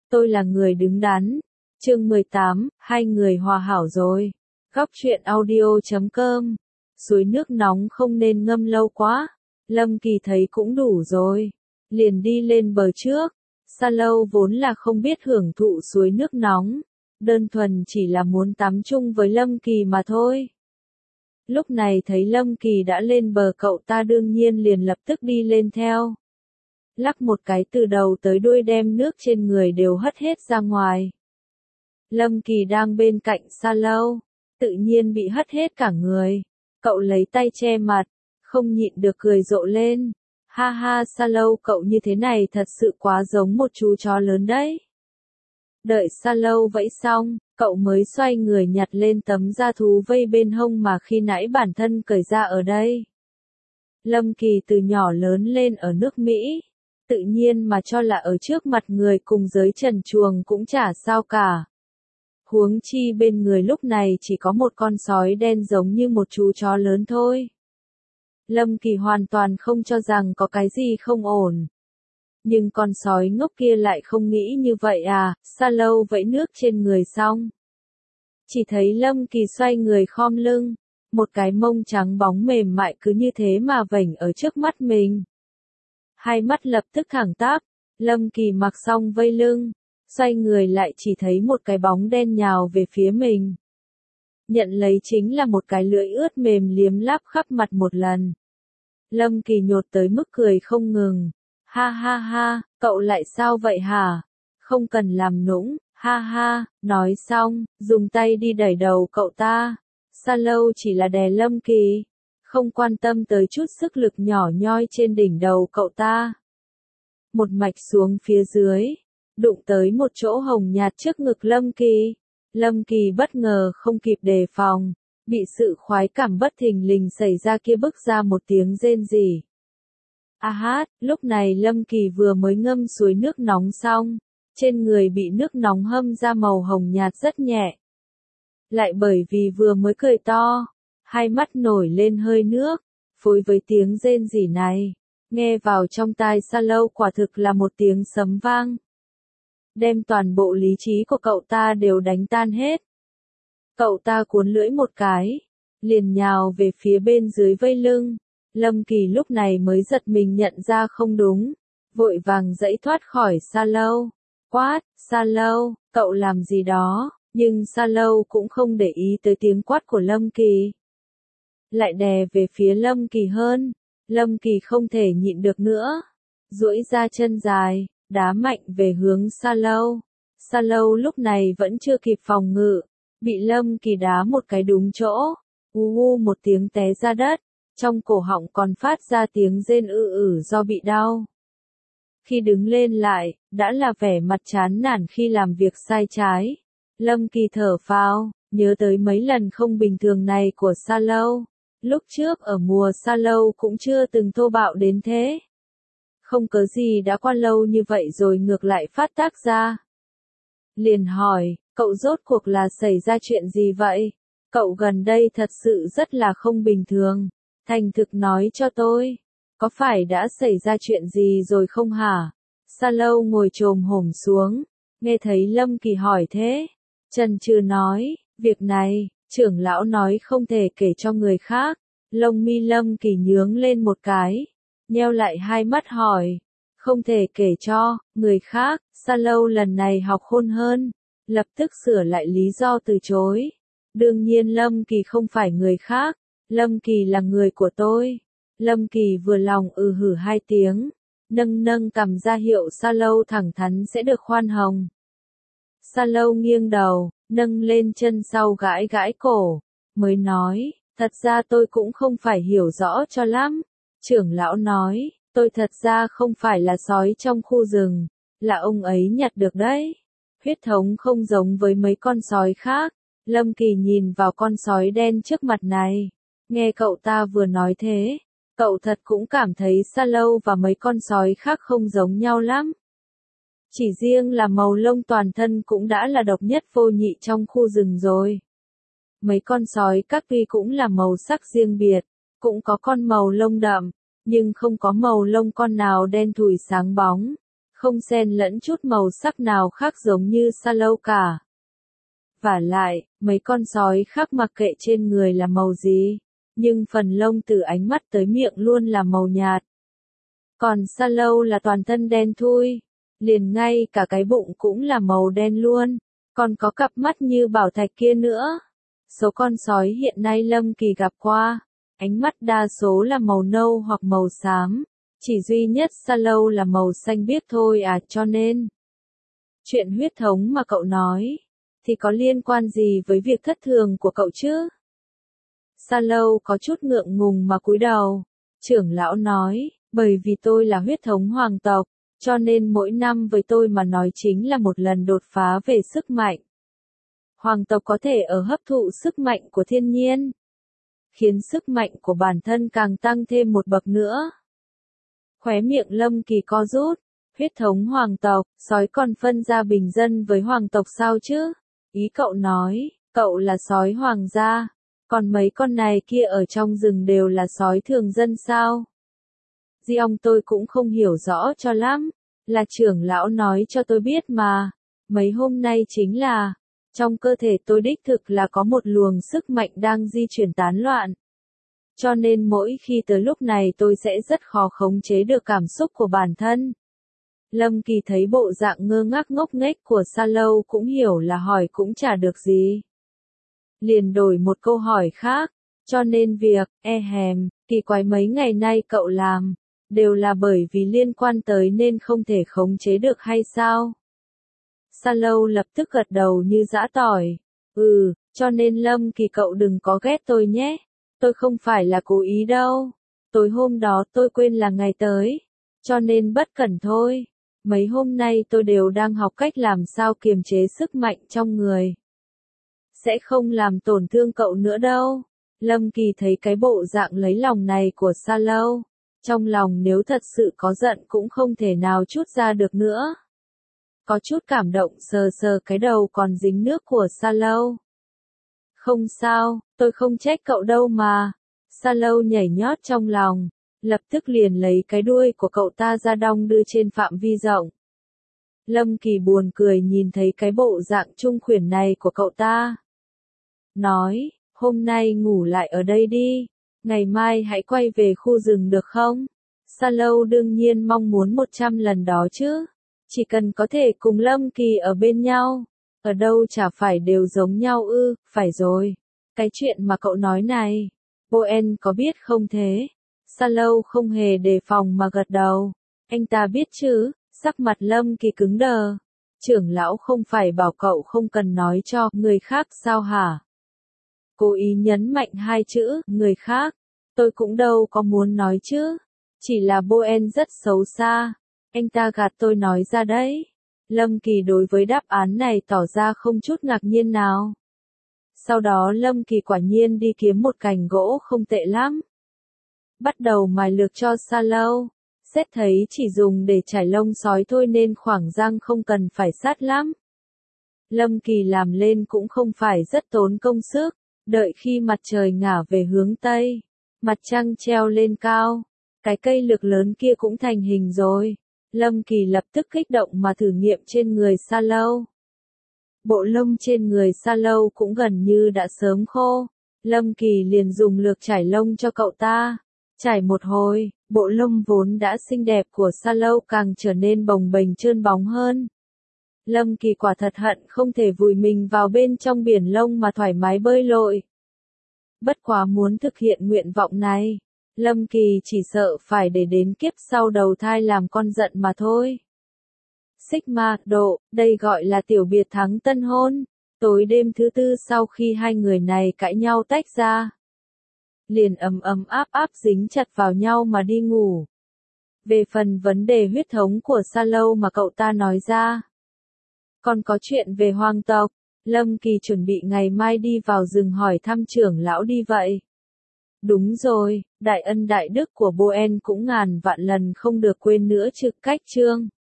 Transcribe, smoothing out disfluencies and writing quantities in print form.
tôi là người đứng đắn. Chương 18, hai người hòa hảo rồi. Góc truyện audio.com. Suối nước nóng không nên ngâm lâu quá. Lâm Kỳ thấy cũng đủ rồi. Liền đi lên bờ trước. Sa Lâu vốn là không biết hưởng thụ suối nước nóng. Đơn thuần chỉ là muốn tắm chung với Lâm Kỳ mà thôi. Lúc này thấy Lâm Kỳ đã lên bờ, cậu ta đương nhiên liền lập tức đi lên theo. Lắc một cái từ đầu tới đuôi đem nước trên người đều hất hết ra ngoài. Lâm Kỳ đang bên cạnh Sa Lâu, tự nhiên bị hất hết cả người. Cậu lấy tay che mặt, không nhịn được cười rộ lên. Ha ha, Sa Lâu, cậu như thế này thật sự quá giống một chú chó lớn đấy. Đợi Sa Lâu vẫy xong, cậu mới xoay người nhặt lên tấm da thú vây bên hông mà khi nãy bản thân cởi ra ở đây. Lâm Kỳ từ nhỏ lớn lên ở nước Mỹ, tự nhiên mà cho là ở trước mặt người cùng giới trần truồng cũng chả sao cả. Huống chi bên người lúc này chỉ có một con sói đen giống như một chú chó lớn thôi. Lâm Kỳ hoàn toàn không cho rằng có cái gì không ổn. Nhưng con sói ngốc kia lại không nghĩ như vậy à. Sa Lâu vẫy nước trên người xong, chỉ thấy Lâm Kỳ xoay người khom lưng, một cái mông trắng bóng mềm mại cứ như thế mà vểnh ở trước mắt mình. Hai mắt lập tức thẳng tắp. Lâm Kỳ mặc xong vây lưng, xoay người lại chỉ thấy một cái bóng đen nhào về phía mình. Nhận lấy chính là một cái lưỡi ướt mềm liếm láp khắp mặt một lần. Lâm Kỳ nhột tới mức cười không ngừng. Ha ha ha, cậu lại sao vậy hả? Không cần làm nũng, ha ha. Nói xong, dùng tay đi đẩy đầu cậu ta. Sa Lâu chỉ là đè Lâm Kỳ, không quan tâm tới chút sức lực nhỏ nhoi trên đỉnh đầu cậu ta. Một mạch xuống phía dưới, đụng tới một chỗ hồng nhạt trước ngực Lâm Kỳ. Lâm Kỳ bất ngờ không kịp đề phòng, bị sự khoái cảm bất thình lình xảy ra kia bức ra một tiếng rên rỉ. A hát, lúc này Lâm Kỳ vừa mới ngâm suối nước nóng xong, trên người bị nước nóng hâm ra màu hồng nhạt rất nhẹ. Lại bởi vì vừa mới cười to, hai mắt nổi lên hơi nước, phối với tiếng rên rỉ này, nghe vào trong tai Sa Lâu quả thực là một tiếng sấm vang. Đem toàn bộ lý trí của cậu ta đều đánh tan hết. Cậu ta cuốn lưỡi một cái, liền nhào về phía bên dưới vây lưng. Lâm Kỳ lúc này mới giật mình nhận ra không đúng, vội vàng giãy thoát khỏi Sa Lâu. Quát, Sa Lâu, cậu làm gì đó? Nhưng Sa Lâu cũng không để ý tới tiếng quát của Lâm Kỳ, lại đè về phía Lâm Kỳ hơn. Lâm Kỳ không thể nhịn được nữa, duỗi ra chân dài, đá mạnh về hướng Sa Lâu. Sa Lâu lúc này vẫn chưa kịp phòng ngự, bị Lâm Kỳ đá một cái đúng chỗ, một tiếng té ra đất, trong cổ họng còn phát ra tiếng rên do bị đau. Khi đứng lên lại, đã là vẻ mặt chán nản khi làm việc sai trái. Lâm Kỳ thở phào, nhớ tới mấy lần không bình thường này của Sa Lâu. Lúc trước ở mùa Sa Lâu cũng chưa từng thô bạo đến thế. Không cớ gì đã qua lâu như vậy rồi ngược lại phát tác ra. Liền hỏi, cậu rốt cuộc là xảy ra chuyện gì vậy? Cậu gần đây thật sự rất là không bình thường. Thành thực nói cho tôi, có phải đã xảy ra chuyện gì rồi không hả? Sa Lâu ngồi chồm hổm xuống, nghe thấy Lâm Kỳ hỏi thế, chần chừ nói, việc này, trưởng lão nói không thể kể cho người khác. Lông mi Lâm Kỳ nhướng lên một cái, nheo lại hai mắt hỏi, không thể kể cho người khác. Sa Lâu lần này học khôn hơn, lập tức sửa lại lý do từ chối. Đương nhiên Lâm Kỳ không phải người khác, Lâm Kỳ là người của tôi. Lâm Kỳ vừa lòng hử hai tiếng, nâng cằm ra hiệu Sa Lâu thẳng thắn sẽ được khoan hồng. Sa Lâu nghiêng đầu, nâng lên chân sau gãi gãi cổ, mới nói, thật ra tôi cũng không phải hiểu rõ cho lắm. Trưởng lão nói, tôi thật ra không phải là sói trong khu rừng, là ông ấy nhặt được đấy. Huyết thống không giống với mấy con sói khác. Lâm Kỳ nhìn vào con sói đen trước mặt này, nghe cậu ta vừa nói thế, cậu thật cũng cảm thấy Sa Lâu và mấy con sói khác không giống nhau lắm. Chỉ riêng là màu lông toàn thân cũng đã là độc nhất vô nhị trong khu rừng rồi. Mấy con sói các tuy cũng là màu sắc riêng biệt, cũng có con màu lông đậm, nhưng không có màu lông con nào đen thủi sáng bóng. không xen lẫn chút màu sắc nào khác giống như sa lâu cả. Vả lại, mấy con sói khác mặc kệ trên người là màu gì, nhưng phần lông từ ánh mắt tới miệng luôn là màu nhạt. Còn sa lâu là toàn thân đen thui, liền ngay cả cái bụng cũng là màu đen luôn, còn có cặp mắt như bảo thạch kia nữa. Số con sói hiện nay Lâm Kỳ gặp qua, ánh mắt đa số là màu nâu hoặc màu xám, chỉ duy nhất sa lâu là màu xanh biếc thôi à, cho nên chuyện huyết thống mà cậu nói thì có liên quan gì với việc thất thường của cậu chứ? Sa lâu có chút ngượng ngùng mà cúi đầu. Trưởng lão nói, bởi vì tôi là huyết thống hoàng tộc, cho nên mỗi năm với tôi mà nói chính là một lần đột phá về sức mạnh. Hoàng tộc có thể ở hấp thụ sức mạnh của thiên nhiên, khiến sức mạnh của bản thân càng tăng thêm một bậc nữa. Khóe miệng Lâm Kỳ co rút, huyết thống hoàng tộc, sói còn phân ra bình dân với hoàng tộc sao chứ? Ý cậu nói, cậu là sói hoàng gia, còn mấy con này kia ở trong rừng đều là sói thường dân sao? Ông tôi cũng không hiểu rõ cho lắm, là trưởng lão nói cho tôi biết mà, mấy hôm nay chính là, trong cơ thể tôi đích thực là có một luồng sức mạnh đang di chuyển tán loạn. Cho nên mỗi khi tới lúc này tôi sẽ rất khó khống chế được cảm xúc của bản thân. Lâm Kỳ thấy bộ dạng ngơ ngác ngốc nghếch của Sa Lâu cũng hiểu là hỏi cũng chả được gì. Liền đổi một câu hỏi khác, cho nên việc, kỳ quái mấy ngày nay cậu làm, đều là bởi vì liên quan tới nên không thể khống chế được hay sao? Sa Lâu lập tức gật đầu như giã tỏi. Cho nên Lâm Kỳ cậu đừng có ghét tôi nhé. Tôi không phải là cố ý đâu. Tối hôm đó tôi quên là ngày tới, cho nên bất cẩn thôi. Mấy hôm nay tôi đều đang học cách làm sao kiềm chế sức mạnh trong người. Sẽ không làm tổn thương cậu nữa đâu. Lâm Kỳ thấy cái bộ dạng lấy lòng này của Sa Lâu, trong lòng nếu thật sự có giận cũng không thể nào trút ra được nữa. Có chút cảm động sờ sờ cái đầu còn dính nước của Sa Lâu. Không sao, tôi không trách cậu đâu mà. Sa Lâu nhảy nhót trong lòng, lập tức liền lấy cái đuôi của cậu ta ra đong đưa trên phạm vi rộng. Lâm Kỳ buồn cười nhìn thấy cái bộ dạng trung khuyển này của cậu ta. Nói, hôm nay ngủ lại ở đây đi, ngày mai hãy quay về khu rừng được không? Sa Lâu đương nhiên mong muốn 100 lần đó chứ, chỉ cần có thể cùng Lâm Kỳ ở bên nhau, ở đâu chả phải đều giống nhau ư? Phải rồi, cái chuyện mà cậu nói này, Boen có biết không thế? Sa Lâu không hề đề phòng mà gật đầu, anh ta biết chứ, sắc mặt Lâm Kỳ cứng đờ. Trưởng lão không phải bảo cậu không cần nói cho người khác sao hả? Cố ý nhấn mạnh hai chữ, người khác, tôi cũng đâu có muốn nói chứ, chỉ là Boen rất xấu xa, anh ta gạt tôi nói ra đấy. Lâm Kỳ đối với đáp án này tỏ ra không chút ngạc nhiên nào. Sau đó Lâm Kỳ quả nhiên đi kiếm một cành gỗ không tệ lắm. Bắt đầu mài lược cho Sa Lâu, xét thấy chỉ dùng để trải lông sói thôi nên khoảng răng không cần phải sát lắm. Lâm Kỳ làm lên cũng không phải rất tốn công sức, đợi khi mặt trời ngả về hướng Tây, mặt trăng treo lên cao, cái cây lược lớn kia cũng thành hình rồi. Lâm Kỳ lập tức kích động mà thử nghiệm trên người Sa Lâu. Bộ lông trên người Sa Lâu cũng gần như đã sớm khô. Lâm Kỳ liền dùng lược trải lông cho cậu ta. Trải một hồi, bộ lông vốn đã xinh đẹp của Sa Lâu càng trở nên bồng bềnh trơn bóng hơn. Lâm Kỳ quả thật hận không thể vùi mình vào bên trong biển lông mà thoải mái bơi lội. Bất quá muốn thực hiện nguyện vọng này, Lâm Kỳ chỉ sợ phải để đến kiếp sau đầu thai làm con giận mà thôi. Sigma, độ, đây gọi là tiểu biệt thắng tân hôn. Tối đêm thứ tư sau khi hai người này cãi nhau tách ra, liền ấm áp dính chặt vào nhau mà đi ngủ. Về phần vấn đề huyết thống của Sa Lâu mà cậu ta nói ra, còn có chuyện về hoàng tộc, Lâm Kỳ chuẩn bị ngày mai đi vào rừng hỏi thăm trưởng lão đi vậy. Đúng rồi, đại ân đại đức của Boen cũng ngàn vạn lần không được quên nữa trực cách chương.